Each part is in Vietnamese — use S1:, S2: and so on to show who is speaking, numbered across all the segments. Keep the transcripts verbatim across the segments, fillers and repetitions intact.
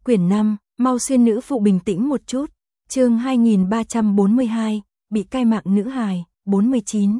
S1: Quyển năm, mau xuyên nữ phụ bình tĩnh một chút. Chương hai nghìn ba trăm bốn mươi hai, bị cai mạng nữ hài, bốn mươi chín.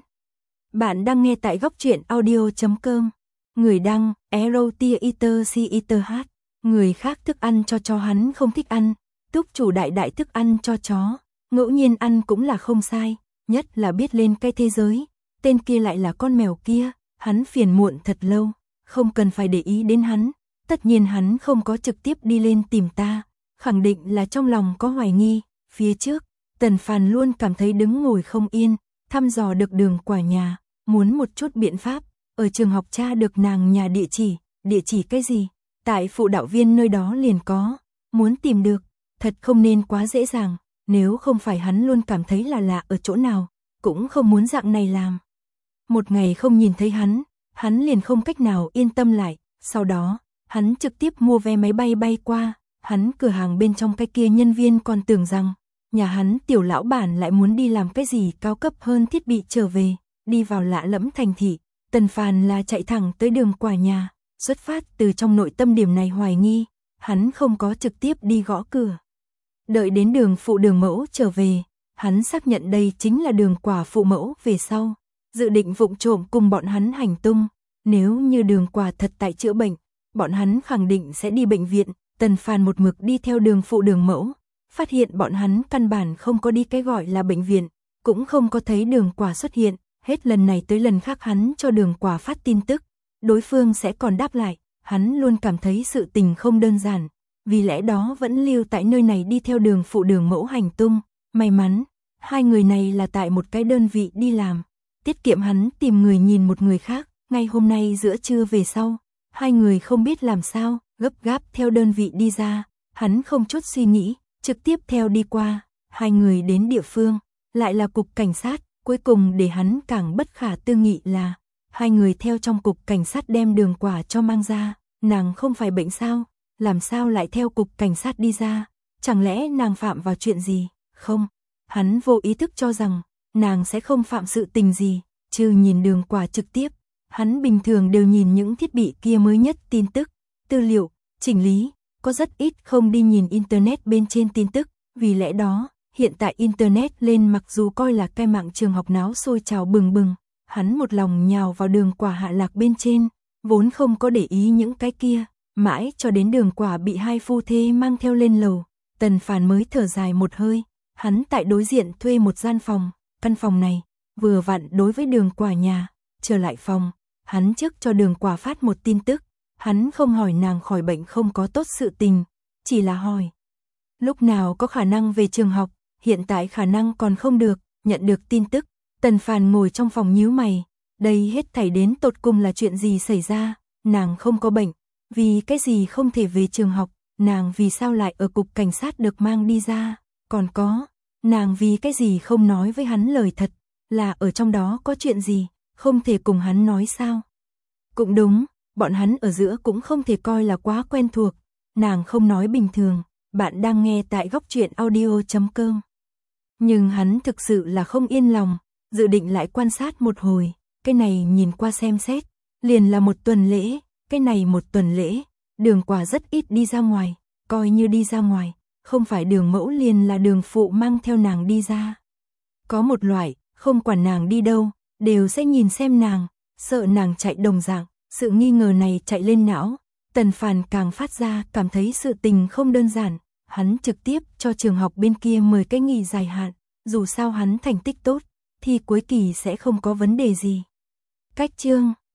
S1: Bạn đang nghe tại góc truyện audio chấm com. Người đăng, Erotia Eater C Eater H. Người khác thức ăn cho chó hắn không thích ăn, túc chủ đại đại thức ăn cho chó, ngẫu nhiên ăn cũng là không sai, nhất là biết lên cái thế giới, tên kia lại là con mèo kia, hắn phiền muộn thật lâu, không cần phải để ý đến hắn, tất nhiên hắn không có trực tiếp đi lên tìm ta, khẳng định là trong lòng có hoài nghi, phía trước, Tần Phàn luôn cảm thấy đứng ngồi không yên, thăm dò được đường quả nhà, muốn một chút biện pháp, ở trường học tra được nàng nhà địa chỉ, địa chỉ cái gì? Tại phụ đạo viên nơi đó liền có, muốn tìm được, thật không nên quá dễ dàng, nếu không phải hắn luôn cảm thấy là lạ ở chỗ nào, cũng không muốn dạng này làm. Một ngày không nhìn thấy hắn, hắn liền không cách nào yên tâm lại, sau đó, hắn trực tiếp mua vé máy bay bay qua, hắn cửa hàng bên trong cái kia nhân viên còn tưởng rằng, nhà hắn tiểu lão bản lại muốn đi làm cái gì cao cấp hơn thiết bị trở về, đi vào lạ lẫm thành thị, Tần Phàn là chạy thẳng tới đường quả nhà. Xuất phát từ trong nội tâm điểm này hoài nghi, hắn không có trực tiếp đi gõ cửa. Đợi đến đường phụ đường mẫu trở về, hắn xác nhận đây chính là đường quả phụ mẫu về sau, dự định vụng trộm cùng bọn hắn hành tung, nếu như đường quả thật tại chữa bệnh, bọn hắn khẳng định sẽ đi bệnh viện, Tần Phàn một mực đi theo đường phụ đường mẫu, phát hiện bọn hắn căn bản không có đi cái gọi là bệnh viện, cũng không có thấy đường quả xuất hiện, hết lần này tới lần khác hắn cho đường quả phát tin tức. Đối phương sẽ còn đáp lại, hắn luôn cảm thấy sự tình không đơn giản, vì lẽ đó vẫn lưu tại nơi này đi theo đường phụ đường mẫu hành tung, may mắn, hai người này là tại một cái đơn vị đi làm, tiết kiệm hắn tìm người nhìn một người khác, ngay hôm nay giữa trưa về sau, hai người không biết làm sao, gấp gáp theo đơn vị đi ra, hắn không chút suy nghĩ, trực tiếp theo đi qua, hai người đến địa phương, lại là cục cảnh sát, cuối cùng để hắn càng bất khả tư nghị là hai người theo trong cục cảnh sát đem đường quả cho mang ra, nàng không phải bệnh sao, làm sao lại theo cục cảnh sát đi ra, chẳng lẽ nàng phạm vào chuyện gì, không, hắn vô ý thức cho rằng, nàng sẽ không phạm sự tình gì, trừ nhìn đường quả trực tiếp, hắn bình thường đều nhìn những thiết bị kia mới nhất tin tức, tư liệu, chỉnh lý, có rất ít không đi nhìn Internet bên trên tin tức, vì lẽ đó, hiện tại Internet lên mặc dù coi là cái mạng trường học náo sôi trào bừng bừng, hắn một lòng nhào vào đường quả hạ lạc bên trên, vốn không có để ý những cái kia, mãi cho đến đường quả bị hai phu thê mang theo lên lầu, Tần Phàn mới thở dài một hơi, hắn tại đối diện thuê một gian phòng, căn phòng này, vừa vặn đối với đường quả nhà, trở lại phòng, hắn trước cho đường quả phát một tin tức, hắn không hỏi nàng khỏi bệnh không có tốt sự tình, chỉ là hỏi, lúc nào có khả năng về trường học, hiện tại khả năng còn không được, nhận được tin tức. Tần Phàn ngồi trong phòng nhíu mày, đây hết thảy đến tột cùng là chuyện gì xảy ra, nàng không có bệnh, vì cái gì không thể về trường học, nàng vì sao lại ở cục cảnh sát được mang đi ra, còn có, nàng vì cái gì không nói với hắn lời thật, là ở trong đó có chuyện gì, không thể cùng hắn nói sao. Cũng đúng, bọn hắn ở giữa cũng không thể coi là quá quen thuộc, nàng không nói bình thường, bạn đang nghe tại góc truyện audio chấm com. Nhưng hắn thực sự là không yên lòng. Dự định lại quan sát một hồi, cái này nhìn qua xem xét, liền là một tuần lễ, cái này một tuần lễ, đường quả rất ít đi ra ngoài, coi như đi ra ngoài, không phải đường mẫu liền là đường phụ mang theo nàng đi ra. Có một loại, không quản nàng đi đâu, đều sẽ nhìn xem nàng, sợ nàng chạy đồng dạng, sự nghi ngờ này chạy lên não, Tần Phàn càng phát ra cảm thấy sự tình không đơn giản, hắn trực tiếp cho trường học bên kia mời cái nghỉ dài hạn, dù sao hắn thành tích tốt. Thì cuối kỳ sẽ không có vấn đề gì. Cách chương